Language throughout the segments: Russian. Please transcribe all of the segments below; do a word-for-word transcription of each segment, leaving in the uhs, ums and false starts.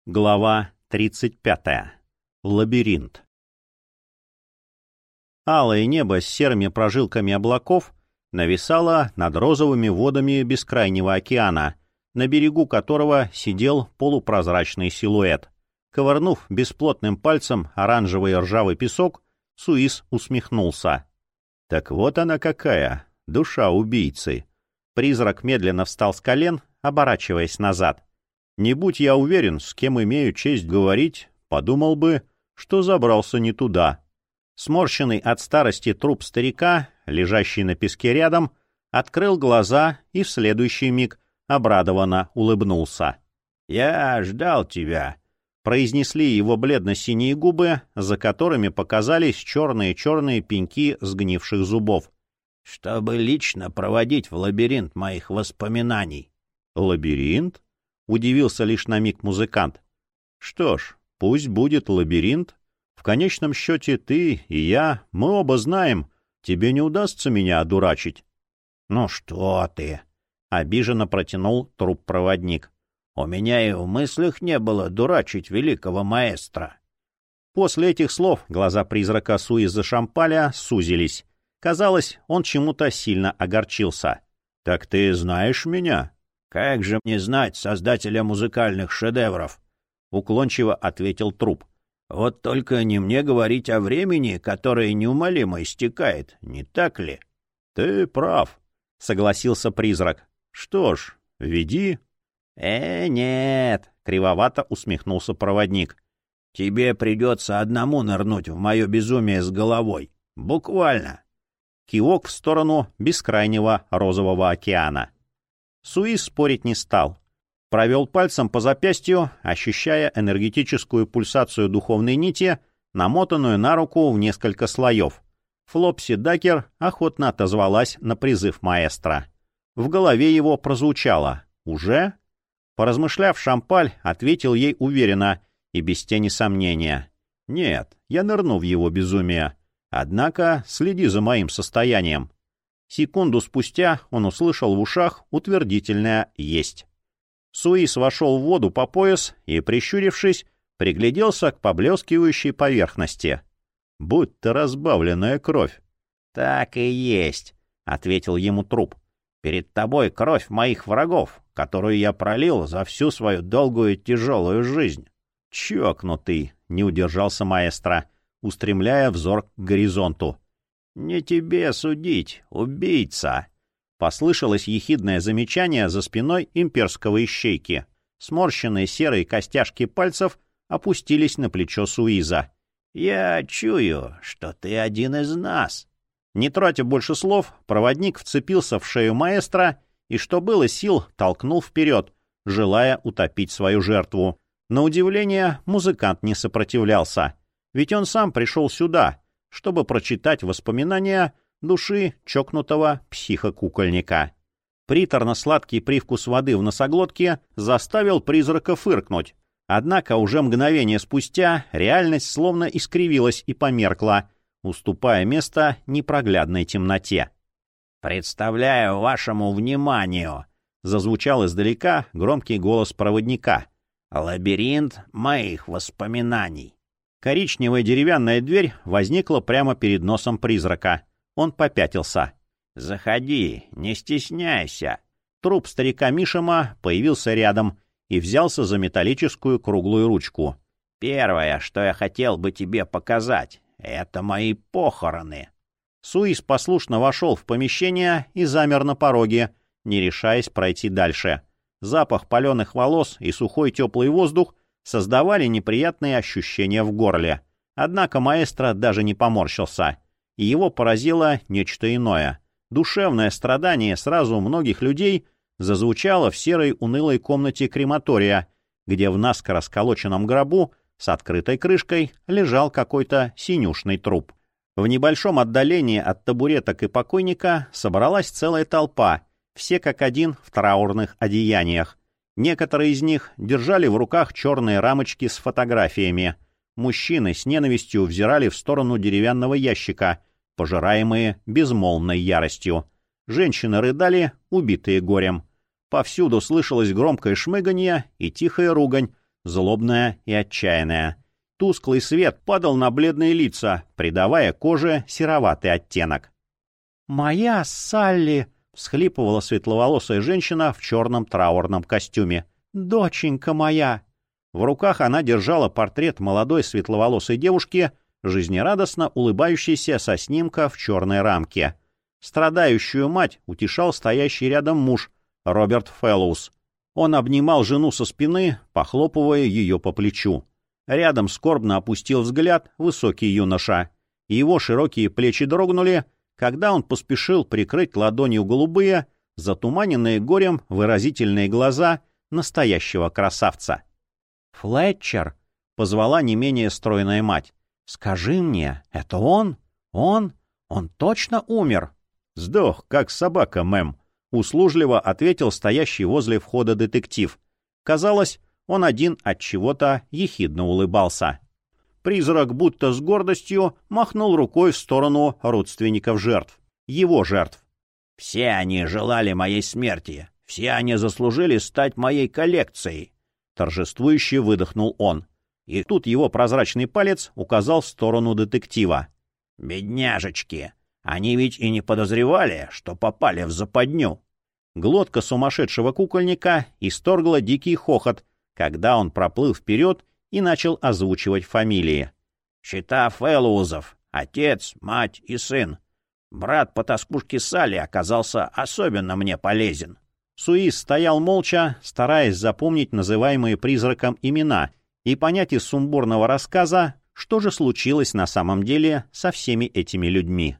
Глава тридцать пятая. Лабиринт. Алое небо с серыми прожилками облаков нависало над розовыми водами бескрайнего океана, на берегу которого сидел полупрозрачный силуэт. Ковырнув бесплотным пальцем оранжевый ржавый песок, Суис усмехнулся. Так вот она какая, душа убийцы. Призрак медленно встал с колен, оборачиваясь назад. Не будь я уверен, с кем имею честь говорить, подумал бы, что забрался не туда. Сморщенный от старости труп старика, лежащий на песке рядом, открыл глаза и в следующий миг обрадованно улыбнулся. «Я ждал тебя», — произнесли его бледно-синие губы, за которыми показались черные-черные пеньки сгнивших зубов. «Чтобы лично проводить в лабиринт моих воспоминаний». «Лабиринт?» — удивился лишь на миг музыкант. «Что ж, пусть будет лабиринт. В конечном счете ты и я, мы оба знаем, тебе не удастся меня одурачить». «Ну что ты!» — обиженно протянул труп-проводник. «У меня и в мыслях не было дурачить великого маэстро». После этих слов глаза призрака Суиза Шампаля сузились. Казалось, он чему-то сильно огорчился. «Так ты знаешь меня?» «Как же мне знать создателя музыкальных шедевров?» — уклончиво ответил труп. «Вот только не мне говорить о времени, которое неумолимо истекает, не так ли?» «Ты прав», — согласился призрак. «Что ж, веди». «Э, нет», — кривовато усмехнулся проводник. «Тебе придется одному нырнуть в мое безумие с головой. Буквально». Кивок в сторону бескрайнего розового океана. Суис спорить не стал. Провел пальцем по запястью, ощущая энергетическую пульсацию духовной нити, намотанную на руку в несколько слоев. Флопси Дакер охотно отозвалась на призыв маэстро. В голове его прозвучало «Уже?». Поразмышляв, Шампаль ответил ей уверенно и без тени сомнения. «Нет, я нырну в его безумие. Однако следи за моим состоянием». Секунду спустя он услышал в ушах утвердительное «Есть». Суис вошел в воду по пояс и, прищурившись, пригляделся к поблескивающей поверхности. «Будь-то разбавленная кровь». «Так и есть», — ответил ему труп. «Перед тобой кровь моих врагов, которую я пролил за всю свою долгую и тяжелую жизнь». «Чокнутый», — не удержался маэстро, устремляя взор к горизонту. «Не тебе судить, убийца!» Послышалось ехидное замечание за спиной имперского ищейки. Сморщенные серые костяшки пальцев опустились на плечо Суиза. «Я чую, что ты один из нас». Не тратя больше слов, проводник вцепился в шею маэстро и, что было сил, толкнул вперед, желая утопить свою жертву. На удивление, музыкант не сопротивлялся, ведь он сам пришел сюда, чтобы прочитать воспоминания души чокнутого психокукольника. Приторно-сладкий привкус воды в носоглотке заставил призрака фыркнуть. Однако уже мгновение спустя реальность словно искривилась и померкла, уступая место непроглядной темноте. «Представляю вашему вниманию», — зазвучал издалека громкий голос проводника, — «лабиринт моих воспоминаний». Коричневая деревянная дверь возникла прямо перед носом призрака. Он попятился. «Заходи, не стесняйся». Труп старика Мишима появился рядом и взялся за металлическую круглую ручку. «Первое, что я хотел бы тебе показать, — это мои похороны». Суис послушно вошел в помещение и замер на пороге, не решаясь пройти дальше. Запах паленых волос и сухой теплый воздух создавали неприятные ощущения в горле. Однако маэстро даже не поморщился. И его поразило нечто иное. Душевное страдание сразу у многих людей зазвучало в серой унылой комнате крематория, где в наскоро сколоченном гробу с открытой крышкой лежал какой-то синюшный труп. В небольшом отдалении от табуреток и покойника собралась целая толпа, все как один в траурных одеяниях. Некоторые из них держали в руках черные рамочки с фотографиями. Мужчины с ненавистью взирали в сторону деревянного ящика, пожираемые безмолвной яростью. Женщины рыдали, убитые горем. Повсюду слышалось громкое шмыганье и тихая ругань, злобная и отчаянная. Тусклый свет падал на бледные лица, придавая коже сероватый оттенок. «Моя Салли!» — всхлипывала светловолосая женщина в черном траурном костюме. «Доченька моя!» В руках она держала портрет молодой светловолосой девушки, жизнерадостно улыбающейся со снимка в черной рамке. Страдающую мать утешал стоящий рядом муж, Роберт Фэллоус. Он обнимал жену со спины, похлопывая ее по плечу. Рядом скорбно опустил взгляд высокий юноша. Его широкие плечи дрогнули, когда он поспешил прикрыть ладонью голубые, затуманенные горем выразительные глаза настоящего красавца. «Флетчер!» — позвала не менее стройная мать. «Скажи мне, это он? Он? Он точно умер?» «Сдох, как собака, мэм», — услужливо ответил стоящий возле входа детектив. Казалось, он один от чего-то ехидно улыбался. Призрак будто с гордостью махнул рукой в сторону родственников жертв. Его жертв. «Все они желали моей смерти. Все они заслужили стать моей коллекцией», — торжествующе выдохнул он. И тут его прозрачный палец указал в сторону детектива. «Бедняжечки! Они ведь и не подозревали, что попали в западню». Глотка сумасшедшего кукольника исторгла дикий хохот, когда он проплыл вперед и начал озвучивать фамилии. «Счета Фэллоузов. Отец, мать и сын. Брат по тоскушке Салли оказался особенно мне полезен». Суис стоял молча, стараясь запомнить называемые призраком имена и понять из сумбурного рассказа, что же случилось на самом деле со всеми этими людьми.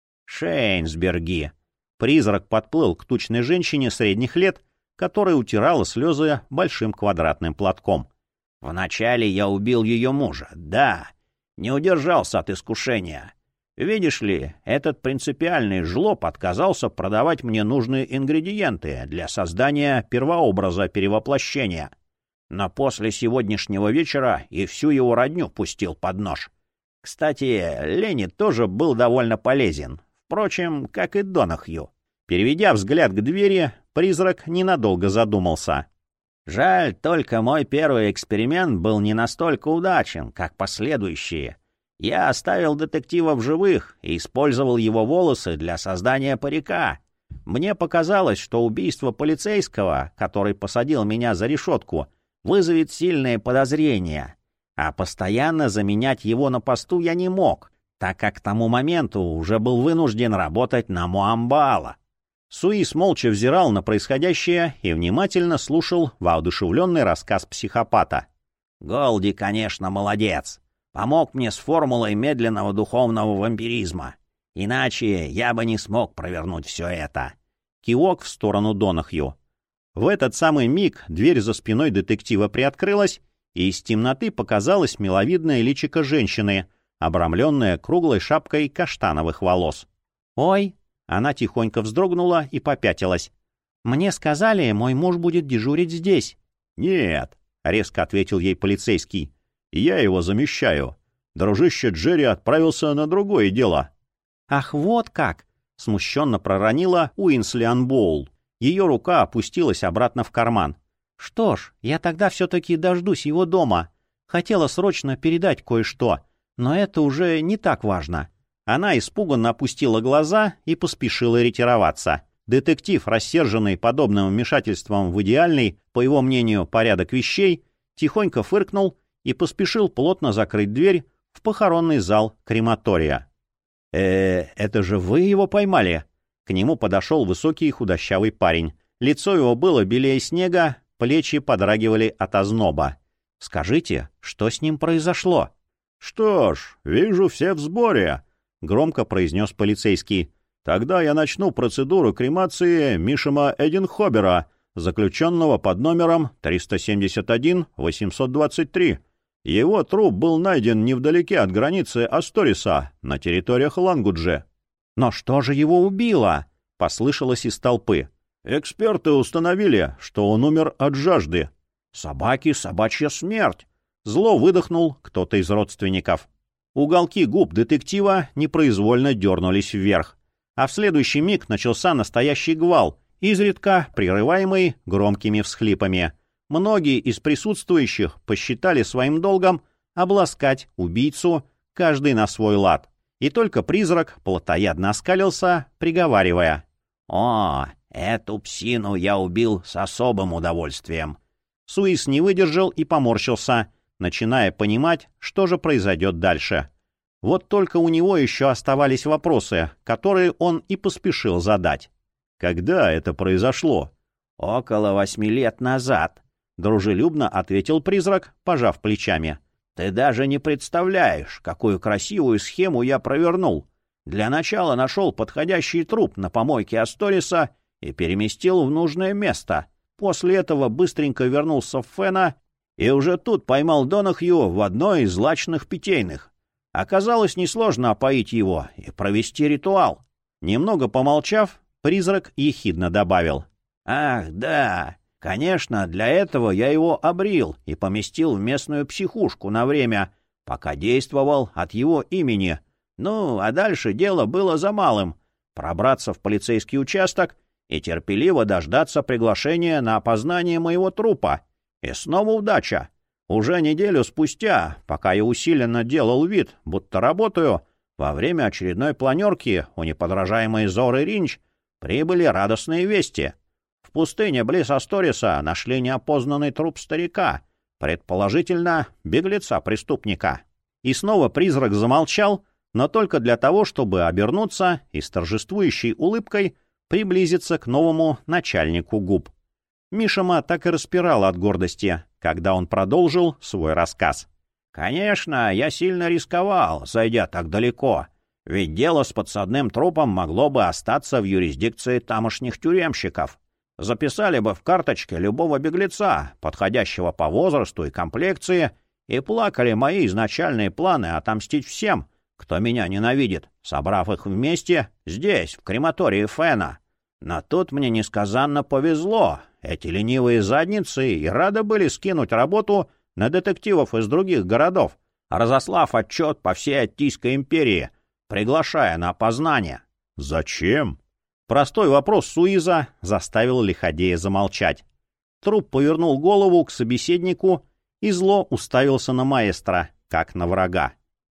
«Шейнсберги». Призрак подплыл к тучной женщине средних лет, которая утирала слезы большим квадратным платком. «Вначале я убил ее мужа, да, не удержался от искушения. Видишь ли, этот принципиальный жлоб отказался продавать мне нужные ингредиенты для создания первообраза перевоплощения. Но после сегодняшнего вечера и всю его родню пустил под нож. Кстати, Ленни тоже был довольно полезен, впрочем, как и Донахью». Переведя взгляд к двери, призрак ненадолго задумался. «Жаль, только мой первый эксперимент был не настолько удачен, как последующие. Я оставил детектива в живых и использовал его волосы для создания парика. Мне показалось, что убийство полицейского, который посадил меня за решетку, вызовет сильные подозрения. А постоянно заменять его на посту я не мог, так как к тому моменту уже был вынужден работать на Муамбаала». Суис молча взирал на происходящее и внимательно слушал воодушевленный рассказ психопата. «Голди, конечно, молодец. Помог мне с формулой медленного духовного вампиризма. Иначе я бы не смог провернуть все это». Кивок в сторону Донахью. В этот самый миг дверь за спиной детектива приоткрылась, и из темноты показалось миловидное личико женщины, обрамленное круглой шапкой каштановых волос. «Ой!» Она тихонько вздрогнула и попятилась. «Мне сказали, мой муж будет дежурить здесь». «Нет», — резко ответил ей полицейский. «Я его замещаю. Дружище Джерри отправился на другое дело». «Ах, вот как!» — смущенно проронила Уинсли Анбоул. Ее рука опустилась обратно в карман. «Что ж, я тогда все-таки дождусь его дома. Хотела срочно передать кое-что, но это уже не так важно». Она испуганно опустила глаза и поспешила ретироваться. Детектив, рассерженный подобным вмешательством в идеальный, по его мнению, порядок вещей, тихонько фыркнул и поспешил плотно закрыть дверь в похоронный зал крематория. «Э, это же вы его поймали?» К нему подошел высокий худощавый парень. Лицо его было белее снега, плечи подрагивали от озноба. «Скажите, что с ним произошло?» «Что ж, вижу, все в сборе», — громко произнес полицейский. «Тогда я начну процедуру кремации Мишема Эдинхобера, заключенного под номером триста семьдесят один восемьсот двадцать три. Его труп был найден невдалеке от границы Асториса, на территориях Лангудже». «Но что же его убило?» — послышалось из толпы. «Эксперты установили, что он умер от жажды». «Собаки, собачья смерть!» — зло выдохнул кто-то из родственников. Уголки губ детектива непроизвольно дернулись вверх, а в следующий миг начался настоящий гвал, изредка прерываемый громкими всхлипами. Многие из присутствующих посчитали своим долгом обласкать убийцу, каждый на свой лад. И только призрак плотоядно оскалился, приговаривая: «О, эту псину я убил с особым удовольствием». Суис не выдержал и поморщился, начиная понимать, что же произойдет дальше. Вот только у него еще оставались вопросы, которые он и поспешил задать. «Когда это произошло?» «Около восьми лет назад», — дружелюбно ответил призрак, пожав плечами. «Ты даже не представляешь, какую красивую схему я провернул. Для начала нашел подходящий труп на помойке Асториса и переместил в нужное место. После этого быстренько вернулся в Фена и уже тут поймал Донахью в одной из злачных питейных. Оказалось несложно опоить его и провести ритуал». Немного помолчав, призрак ехидно добавил: «Ах, да, конечно, для этого я его обрил и поместил в местную психушку на время, пока действовал от его имени. Ну, а дальше дело было за малым — пробраться в полицейский участок и терпеливо дождаться приглашения на опознание моего трупа. И снова удача. Уже неделю спустя, пока я усиленно делал вид, будто работаю, во время очередной планерки у неподражаемой Зоры Ринч прибыли радостные вести. В пустыне близ Асториса нашли неопознанный труп старика, предположительно, беглеца-преступника». И снова призрак замолчал, но только для того, чтобы обернуться и с торжествующей улыбкой приблизиться к новому начальнику губ. Мишама так и распирала от гордости, когда он продолжил свой рассказ. «Конечно, я сильно рисковал, зайдя так далеко, ведь дело с подсадным трупом могло бы остаться в юрисдикции тамошних тюремщиков. Записали бы в карточке любого беглеца, подходящего по возрасту и комплекции, и плакали мои изначальные планы отомстить всем, кто меня ненавидит, собрав их вместе здесь, в крематории Фена. Но тут мне несказанно повезло. Эти ленивые задницы и рады были скинуть работу на детективов из других городов, разослав отчет по всей Аттийской империи, приглашая на опознание». «Зачем?» Простой вопрос Суиза заставил лиходея замолчать. Труп повернул голову к собеседнику и зло уставился на маэстро, как на врага.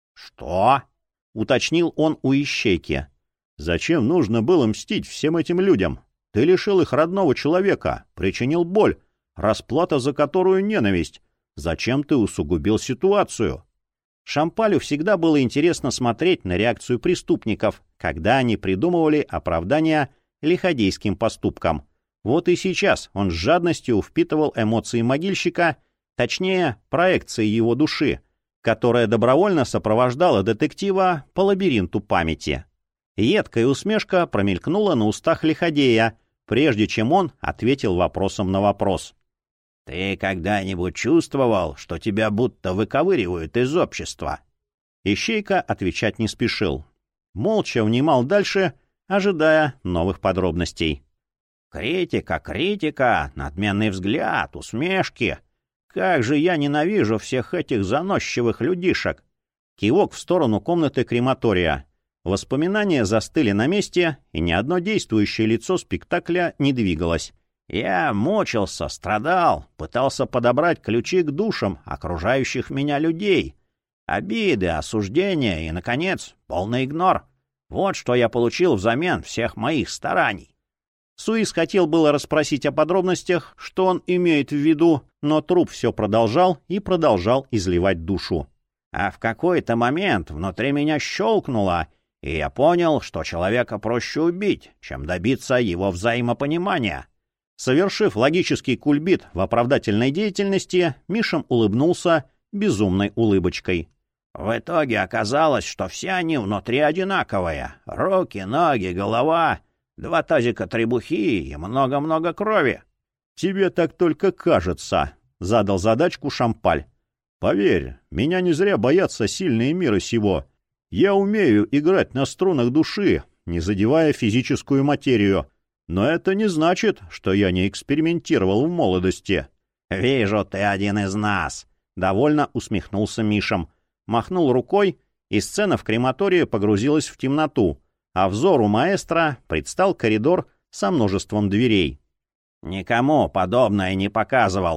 «Что?» — уточнил он у ищейки. «Зачем нужно было мстить всем этим людям? Ты лишил их родного человека, причинил боль, расплата за которую ненависть. Зачем ты усугубил ситуацию?» Шампалю всегда было интересно смотреть на реакцию преступников, когда они придумывали оправдания лиходейским поступкам. Вот и сейчас он с жадностью впитывал эмоции могильщика, точнее, проекции его души, которая добровольно сопровождала детектива по лабиринту памяти. Едкая усмешка промелькнула на устах лиходея, прежде чем он ответил вопросом на вопрос. «Ты когда-нибудь чувствовал, что тебя будто выковыривают из общества?» Ищейка отвечать не спешил. Молча внимал дальше, ожидая новых подробностей. «Критика, критика, надменный взгляд, усмешки. Как же я ненавижу всех этих заносчивых людишек!» Кивок в сторону комнаты крематория. Воспоминания застыли на месте, и ни одно действующее лицо спектакля не двигалось. Я мучился, страдал, пытался подобрать ключи к душам окружающих меня людей. Обиды, осуждения и, наконец, полный игнор. Вот что я получил взамен всех моих стараний. Суис хотел было расспросить о подробностях, что он имеет в виду, но труп все продолжал и продолжал изливать душу. А в какой-то момент внутри меня щелкнуло, и я понял, что человека проще убить, чем добиться его взаимопонимания. Совершив логический кульбит в оправдательной деятельности, Мишам улыбнулся безумной улыбочкой. В итоге оказалось, что все они внутри одинаковые. Руки, ноги, голова, два тазика требухи и много-много крови. — Тебе так только кажется, — задал задачку Шампаль. — Поверь, меня не зря боятся сильные мира сего. Я умею играть на струнах души, не задевая физическую материю. Но это не значит, что я не экспериментировал в молодости. — Вижу, ты один из нас, — довольно усмехнулся Мишам. Махнул рукой, и сцена в крематории погрузилась в темноту, а взору маэстро предстал коридор со множеством дверей. — Никому подобное не показывал,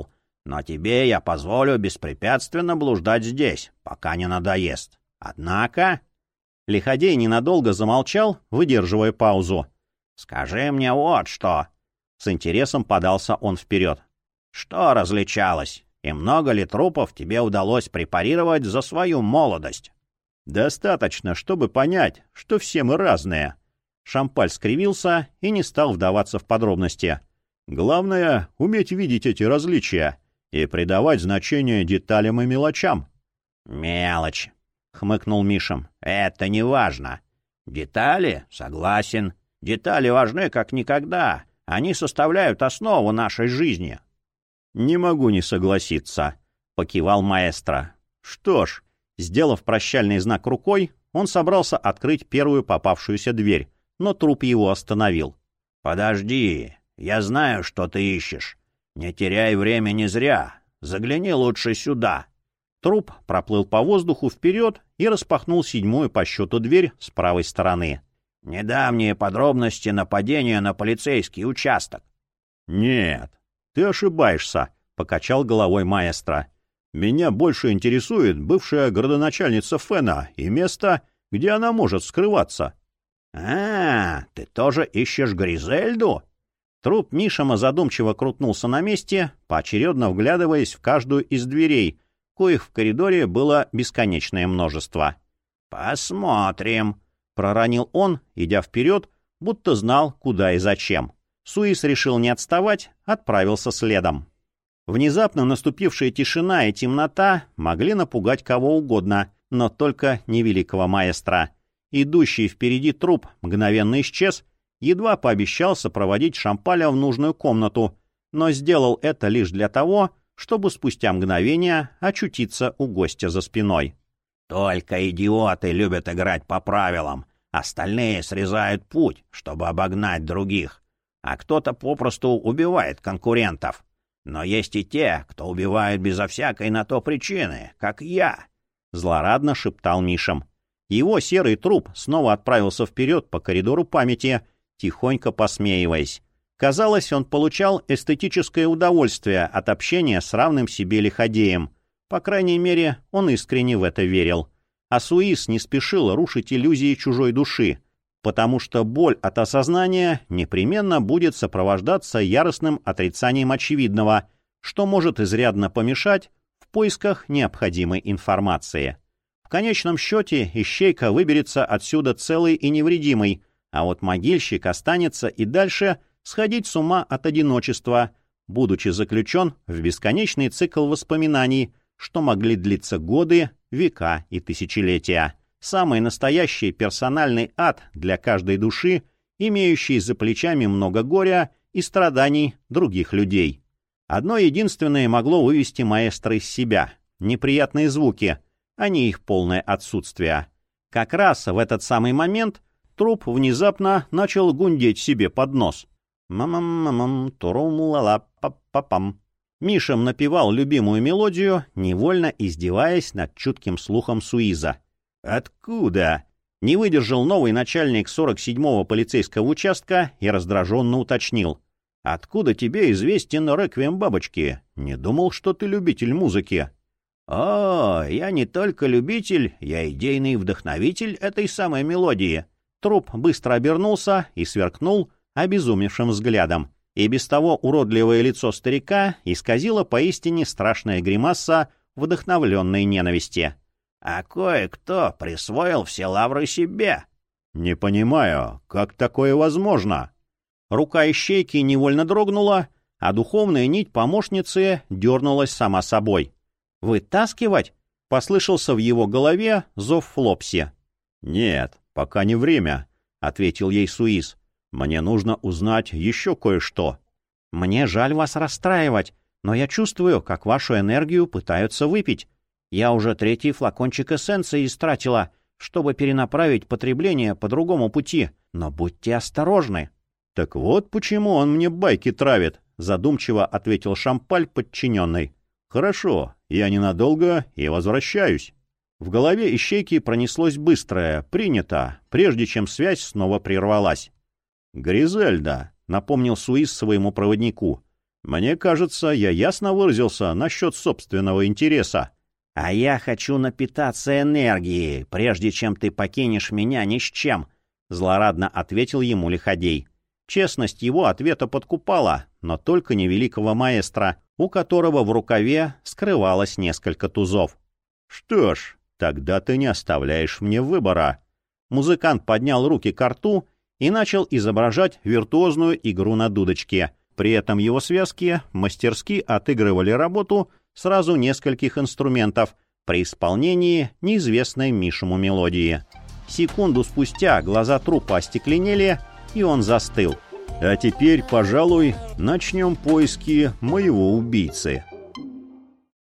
Но тебе я позволю беспрепятственно блуждать здесь, пока не надоест. Однако...» Лиходей ненадолго замолчал, выдерживая паузу. «Скажи мне вот что...» С интересом подался он вперед. «Что различалось? И много ли трупов тебе удалось препарировать за свою молодость?» «Достаточно, чтобы понять, что все мы разные». Шампаль скривился и не стал вдаваться в подробности. «Главное — уметь видеть эти различия и придавать значение деталям и мелочам». «Мелочь», — хмыкнул Мишам. «Это не важно. Детали? Согласен. Детали важны как никогда. Они составляют основу нашей жизни». «Не могу не согласиться», — покивал маэстро. «Что ж», сделав прощальный знак рукой, он собрался открыть первую попавшуюся дверь, но труп его остановил. «Подожди, я знаю, что ты ищешь. Не теряй времени зря. Загляни лучше сюда». Труп проплыл по воздуху вперед и распахнул седьмую по счету дверь с правой стороны. «Недавние подробности нападения на полицейский участок». «Нет, ты ошибаешься», — покачал головой маэстро. «Меня больше интересует бывшая градоначальница Фена и место, где она может скрываться». «А, ты тоже ищешь Гризельду?» Труп Мишама задумчиво крутнулся на месте, поочередно вглядываясь в каждую из дверей, коих в коридоре было бесконечное множество. «Посмотрим», — проронил он, идя вперед, будто знал, куда и зачем. Суис решил не отставать, отправился следом. Внезапно наступившая тишина и темнота могли напугать кого угодно, но только не великого маэстро. Идущий впереди труп мгновенно исчез, едва пообещал сопроводить Шампаля в нужную комнату, но сделал это лишь для того, чтобы спустя мгновение очутиться у гостя за спиной. «Только идиоты любят играть по правилам. Остальные срезают путь, чтобы обогнать других. А кто-то попросту убивает конкурентов. Но есть и те, кто убивает безо всякой на то причины, как я», — злорадно шептал Мишам. Его серый труп снова отправился вперед по коридору памяти, тихонько посмеиваясь. Казалось, он получал эстетическое удовольствие от общения с равным себе лиходеем. По крайней мере, он искренне в это верил. А Суис не спешил рушить иллюзии чужой души, потому что боль от осознания непременно будет сопровождаться яростным отрицанием очевидного, что может изрядно помешать в поисках необходимой информации. В конечном счете ищейка выберется отсюда целый и невредимый, а вот могильщик останется и дальше сходить с ума от одиночества, будучи заключен в бесконечный цикл воспоминаний, что могли длиться годы, века и тысячелетия. Самый настоящий персональный ад для каждой души, имеющей за плечами много горя и страданий других людей. Одно единственное могло вывести маэстро из себя — неприятные звуки, а не их полное отсутствие. Как раз в этот самый момент труп внезапно начал гундеть себе под нос. «Мам-мам-мам, турум-ла-ла-па-па-пам». Мишам напевал любимую мелодию, невольно издеваясь над чутким слухом Суиза. «Откуда?» — не выдержал новый начальник сорок седьмого полицейского участка и раздраженно уточнил. «Откуда тебе известен реквием бабочки? Не думал, что ты любитель музыки». «О, я не только любитель, я идейный вдохновитель этой самой мелодии». Труп быстро обернулся и сверкнул обезумевшим взглядом. И без того уродливое лицо старика исказило поистине страшная гримаса вдохновленной ненависти. «А кое-кто присвоил все лавры себе». «Не понимаю, как такое возможно?» Рука ищейки невольно дрогнула, а духовная нить помощницы дернулась сама собой. «Вытаскивать?» — послышался в его голове зов Флопси. «Нет, пока не время», — ответил ей Суис. «Мне нужно узнать еще кое-что». «Мне жаль вас расстраивать, но я чувствую, как вашу энергию пытаются выпить. Я уже третий флакончик эссенции истратила, чтобы перенаправить потребление по другому пути, но будьте осторожны». «Так вот почему он мне байки травит», — задумчиво ответил Шампаль подчиненный. «Хорошо, я ненадолго и возвращаюсь». В голове ищейки пронеслось быстрое «принято», прежде чем связь снова прервалась. «Гризельда», — напомнил Суис своему проводнику, Мне кажется, я ясно выразился насчет собственного интереса. А я хочу напитаться энергией, прежде чем ты покинешь меня ни с чем, — злорадно ответил ему лиходей. Честность его ответа подкупала, но только не великого маэстро, у которого в рукаве скрывалось несколько тузов. «Что ж, тогда ты не оставляешь мне выбора». Музыкант поднял руки ко рту и начал изображать виртуозную игру на дудочке. При этом его связки мастерски отыгрывали работу сразу нескольких инструментов при исполнении неизвестной Мишему мелодии. Секунду спустя глаза трупа остекленели, и он застыл. «А теперь, пожалуй, начнем поиски моего убийцы».